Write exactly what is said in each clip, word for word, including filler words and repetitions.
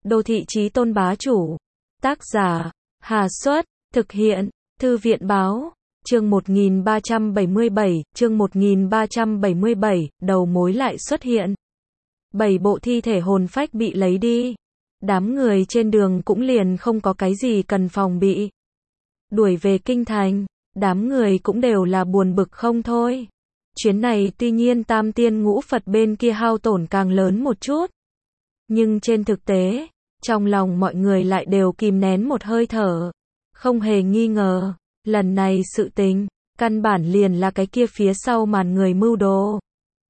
Đô thị chí tôn bá chủ. Tác giả, Hà Xuất, thực hiện, Thư viện báo, chương một nghìn ba trăm bảy mươi bảy, chương một nghìn ba trăm bảy mươi bảy, đầu mối lại xuất hiện. Bảy bộ thi thể hồn phách bị lấy đi. Đám người trên đường cũng liền không có cái gì cần phòng bị. Đuổi về kinh thành, đám người cũng đều là buồn bực không thôi. Chuyến này tuy nhiên tam tiên ngũ Phật bên kia hao tổn càng lớn một chút. Nhưng trên thực tế, trong lòng mọi người lại đều kìm nén một hơi thở. Không hề nghi ngờ, lần này sự tình, căn bản liền là cái kia phía sau màn người mưu đồ.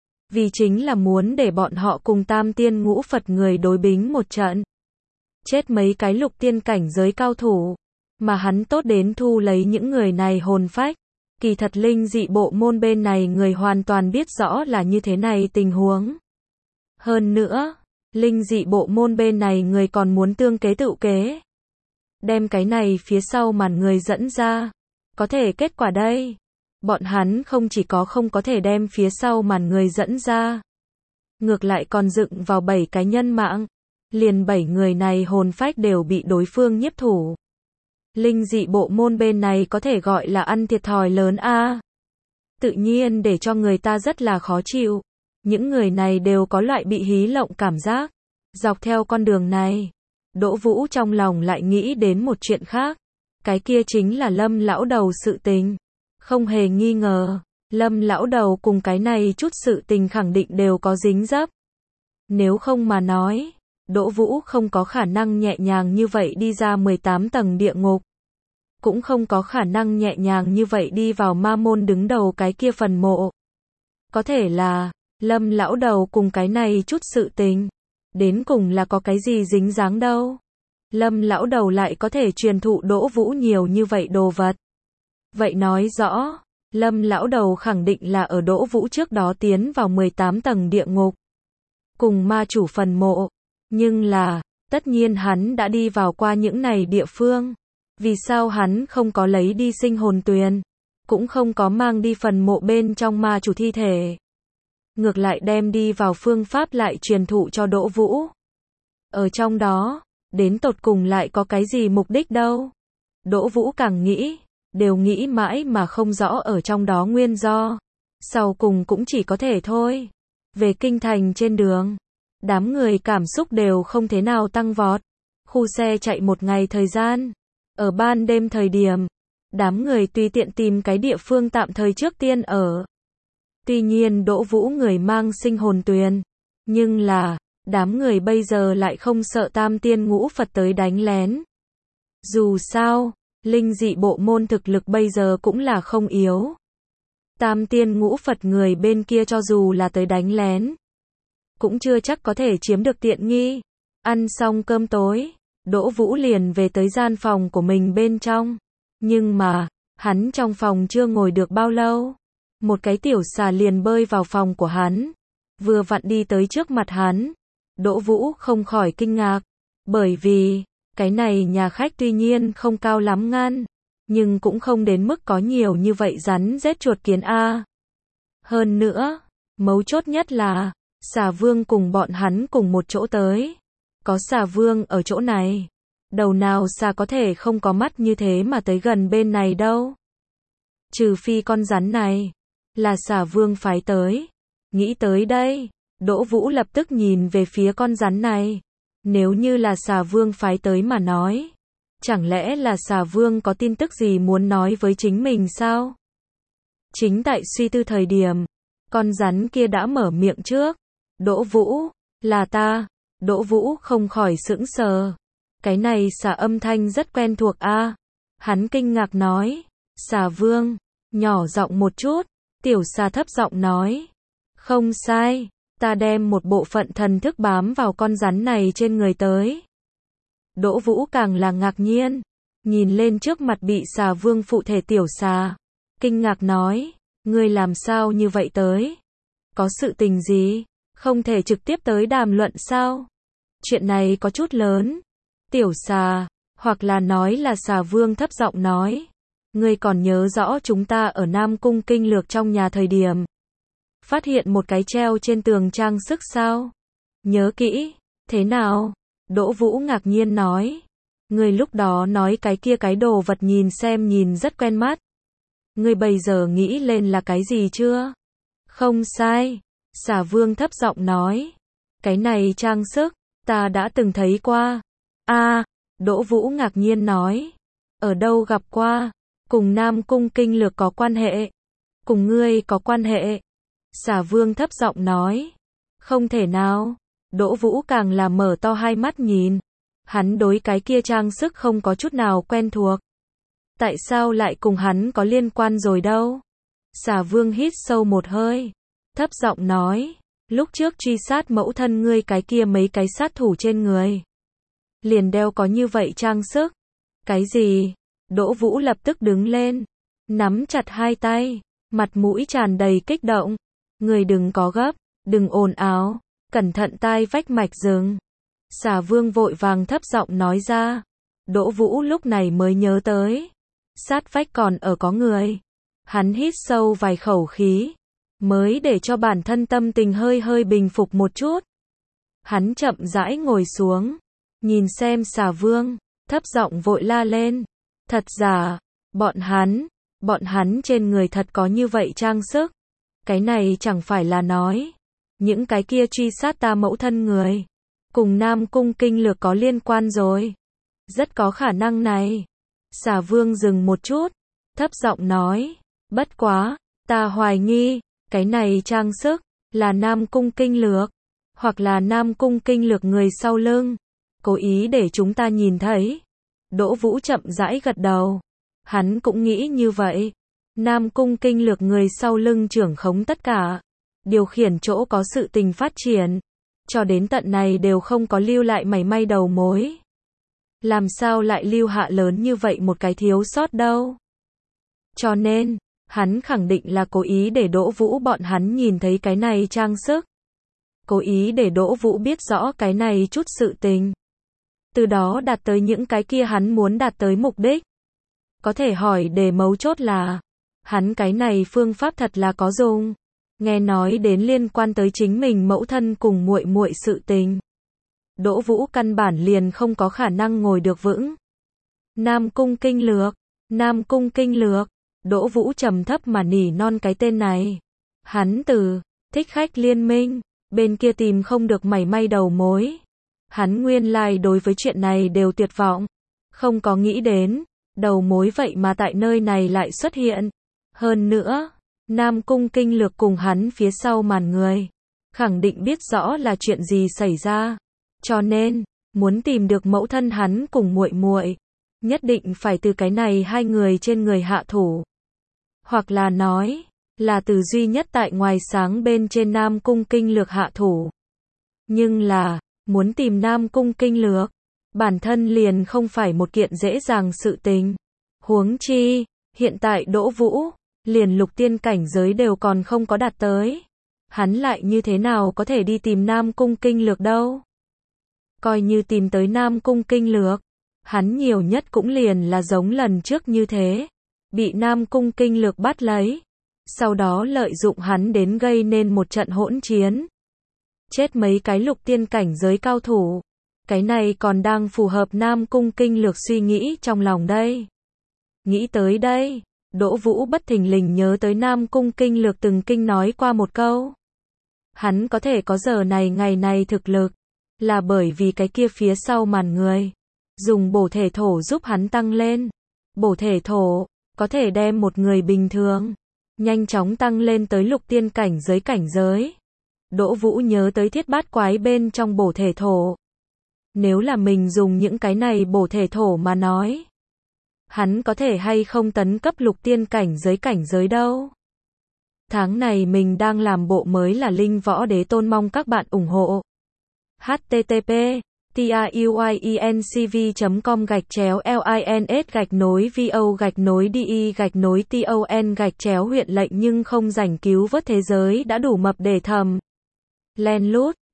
Vì chính là muốn để bọn họ cùng tam tiên ngũ Phật người đối bính một trận. Chết mấy cái lục tiên cảnh giới cao thủ, mà hắn tốt đến thu lấy những người này hồn phách. Kỳ thật linh dị bộ môn bên này người hoàn toàn biết rõ là như thế này tình huống. Hơn nữa, linh dị bộ môn bên này người còn muốn tương kế tự kế. Đem cái này phía sau màn người dẫn ra. Có thể kết quả đây. Bọn hắn không chỉ có không có thể đem phía sau màn người dẫn ra. Ngược lại còn dựng vào bảy cái nhân mạng. Liền bảy người này hồn phách đều bị đối phương nhiếp thủ. Linh dị bộ môn bên này có thể gọi là ăn thiệt thòi lớn a. Tự nhiên để cho người ta rất là khó chịu. Những người này đều có loại bị hí lộng cảm giác. Dọc theo con đường này, Đỗ Vũ trong lòng lại nghĩ đến một chuyện khác. Cái kia chính là Lâm lão đầu sự tình. Không hề nghi ngờ, Lâm lão đầu cùng cái này chút sự tình khẳng định đều có dính dấp. Nếu không mà nói, Đỗ Vũ không có khả năng nhẹ nhàng như vậy đi ra mười tám tầng địa ngục. Cũng không có khả năng nhẹ nhàng như vậy đi vào ma môn đứng đầu cái kia phần mộ. Có thể là, Lâm lão đầu cùng cái này chút sự tình. Đến cùng là có cái gì dính dáng đâu. Lâm lão đầu lại có thể truyền thụ Đỗ Vũ nhiều như vậy đồ vật. Vậy nói rõ, Lâm lão đầu khẳng định là ở Đỗ Vũ trước đó tiến vào mười tám tầng địa ngục. Cùng ma chủ phần mộ. Nhưng là, tất nhiên hắn đã đi vào qua những này địa phương. Vì sao hắn không có lấy đi sinh hồn tuyền, cũng không có mang đi phần mộ bên trong ma chủ thi thể. Ngược lại đem đi vào phương pháp lại truyền thụ cho Đỗ Vũ. Ở trong đó, đến tột cùng lại có cái gì mục đích đâu. Đỗ Vũ càng nghĩ, đều nghĩ mãi mà không rõ ở trong đó nguyên do. Sau cùng cũng chỉ có thể thôi. Về kinh thành trên đường, đám người cảm xúc đều không thế nào tăng vọt. Khu xe chạy một ngày thời gian. Ở ban đêm thời điểm, đám người tùy tiện tìm cái địa phương tạm thời trước tiên ở. Tuy nhiên Đỗ Vũ người mang sinh hồn tuyền, nhưng là, đám người bây giờ lại không sợ tam tiên ngũ Phật tới đánh lén. Dù sao, linh dị bộ môn thực lực bây giờ cũng là không yếu. Tam tiên ngũ Phật người bên kia cho dù là tới đánh lén, cũng chưa chắc có thể chiếm được tiện nghi. Ăn xong cơm tối, Đỗ Vũ liền về tới gian phòng của mình bên trong. Nhưng mà, hắn trong phòng chưa ngồi được bao lâu. Một cái tiểu xà liền bơi vào phòng của hắn. Vừa vặn đi tới trước mặt hắn. Đỗ Vũ không khỏi kinh ngạc. Bởi vì, cái này nhà khách tuy nhiên không cao lắm ngăn. Nhưng cũng không đến mức có nhiều như vậy rắn rết chuột kiến A. Hơn nữa, mấu chốt nhất là, xà vương cùng bọn hắn cùng một chỗ tới. Có xà vương ở chỗ này. Đầu nào xà có thể không có mắt như thế mà tới gần bên này đâu. Trừ phi con rắn này là xà vương phái tới. Nghĩ tới đây, Đỗ Vũ lập tức nhìn về phía con rắn này. Nếu như là xà vương phái tới mà nói, chẳng lẽ là xà vương có tin tức gì muốn nói với chính mình sao? Chính tại suy tư thời điểm, con rắn kia đã mở miệng trước. Đỗ Vũ, là ta. Đỗ Vũ không khỏi sững sờ. Cái này xà âm thanh rất quen thuộc a. À. Hắn kinh ngạc nói, xà vương, nhỏ giọng một chút. Tiểu xà thấp giọng nói, không sai, ta đem một bộ phận thần thức bám vào con rắn này trên người tới. Đỗ Vũ càng là ngạc nhiên, nhìn lên trước mặt bị xà vương phụ thể tiểu xà. Kinh ngạc nói, ngươi làm sao như vậy tới? Có sự tình gì? Không thể trực tiếp tới đàm luận sao? Chuyện này có chút lớn. Tiểu xà, hoặc là nói là xà vương thấp giọng nói. Ngươi còn nhớ rõ chúng ta ở Nam Cung Kinh Lược trong nhà thời điểm. Phát hiện một cái treo trên tường trang sức sao? Nhớ kỹ, thế nào? Đỗ Vũ ngạc nhiên nói. Ngươi lúc đó nói cái kia cái đồ vật nhìn xem nhìn rất quen mắt. Ngươi bây giờ nghĩ lên là cái gì chưa? Không sai. Xà Vương thấp giọng nói. Cái này trang sức, ta đã từng thấy qua. A, Đỗ Vũ ngạc nhiên nói. Ở đâu gặp qua? Cùng Nam Cung Kinh Lược có quan hệ. Cùng ngươi có quan hệ. Xà Vương thấp giọng nói. Không thể nào. Đỗ Vũ càng là mở to hai mắt nhìn. Hắn đối cái kia trang sức không có chút nào quen thuộc. Tại sao lại cùng hắn có liên quan rồi đâu? Xà Vương hít sâu một hơi. Thấp giọng nói. Lúc trước truy sát mẫu thân ngươi cái kia mấy cái sát thủ trên người. Liền đeo có như vậy trang sức. Cái gì? Đỗ Vũ lập tức đứng lên. Nắm chặt hai tay. Mặt mũi tràn đầy kích động. Người đừng có gấp. Đừng ồn ào. Cẩn thận tai vách mạch rừng. Xà Vương vội vàng thấp giọng nói ra. Đỗ Vũ lúc này mới nhớ tới. Sát vách còn ở có người. Hắn hít sâu vài khẩu khí. Mới để cho bản thân tâm tình hơi hơi bình phục một chút. Hắn chậm rãi ngồi xuống. Nhìn xem Xà Vương. Thấp giọng vội la lên. Thật giả. Bọn hắn. Bọn hắn trên người thật có như vậy trang sức. Cái này chẳng phải là nói. Những cái kia truy sát ta mẫu thân người. Cùng Nam Cung Kinh Lược có liên quan rồi. Rất có khả năng này. Xà Vương dừng một chút. Thấp giọng nói. Bất quá. Ta hoài nghi. Cái này trang sức. Là Nam Cung Kinh Lược. Hoặc là Nam Cung Kinh Lược người sau lưng. Cố ý để chúng ta nhìn thấy. Đỗ Vũ chậm rãi gật đầu. Hắn cũng nghĩ như vậy. Nam Cung Kinh Lược người sau lưng trưởng khống tất cả. Điều khiển chỗ có sự tình phát triển. Cho đến tận này đều không có lưu lại mảy may đầu mối. Làm sao lại lưu hạ lớn như vậy một cái thiếu sót đâu. Cho nên, hắn khẳng định là cố ý để Đỗ Vũ bọn hắn nhìn thấy cái này trang sức. Cố ý để Đỗ Vũ biết rõ cái này chút sự tình. Từ đó đạt tới những cái kia hắn muốn đạt tới mục đích. Có thể hỏi để mấu chốt là, hắn cái này phương pháp thật là có dùng. Nghe nói đến liên quan tới chính mình mẫu thân cùng muội muội sự tình. Đỗ Vũ căn bản liền không có khả năng ngồi được vững. Nam Cung Kinh Lược, Nam Cung Kinh Lược, Đỗ Vũ trầm thấp mà nỉ non cái tên này. Hắn từ Thích Khách Liên Minh, bên kia tìm không được mảy may đầu mối. Hắn nguyên lai like đối với chuyện này đều tuyệt vọng. Không có nghĩ đến, đầu mối vậy mà tại nơi này lại xuất hiện. Hơn nữa, Nam Cung Kinh Lược cùng hắn phía sau màn người. Khẳng định biết rõ là chuyện gì xảy ra. Cho nên, muốn tìm được mẫu thân hắn cùng muội muội, nhất định phải từ cái này hai người trên người hạ thủ. Hoặc là nói, là từ duy nhất tại ngoài sáng bên trên Nam Cung Kinh Lược hạ thủ. Nhưng là, muốn tìm Nam Cung Kinh Lược, bản thân liền không phải một kiện dễ dàng sự tình. Huống chi, hiện tại Đỗ Vũ, liền lục tiên cảnh giới đều còn không có đạt tới. Hắn lại như thế nào có thể đi tìm Nam Cung Kinh Lược đâu? Coi như tìm tới Nam Cung Kinh Lược, hắn nhiều nhất cũng liền là giống lần trước như thế. Bị Nam Cung Kinh Lược bắt lấy. Sau đó lợi dụng hắn đến gây nên một trận hỗn chiến. Chết mấy cái lục tiên cảnh giới cao thủ. Cái này còn đang phù hợp Nam Cung Kinh Lược suy nghĩ trong lòng đây. Nghĩ tới đây, Đỗ Vũ bất thình lình nhớ tới Nam Cung Kinh Lược từng kinh nói qua một câu. Hắn có thể có giờ này ngày này thực lực, là bởi vì cái kia phía sau màn người. Dùng bổ thể thổ giúp hắn tăng lên. Bổ thể thổ, có thể đem một người bình thường, nhanh chóng tăng lên tới lục tiên cảnh giới cảnh giới. Đỗ Vũ nhớ tới thiết bát quái bên trong bổ thể thổ. Nếu là mình dùng những cái này bổ thể thổ mà nói, hắn có thể hay không tấn cấp lục tiên cảnh giới cảnh giới đâu. Tháng này mình đang làm bộ mới là Linh Võ Đế Tôn, mong các bạn ủng hộ. h t t p truyencv chấm com gạch chéo lins gạch nối vo gạch nối di gạch nối ton gạch chéo huyện lệnh nhưng không rảnh cứu vớt thế giới đã đủ mập để thầm. Len lút.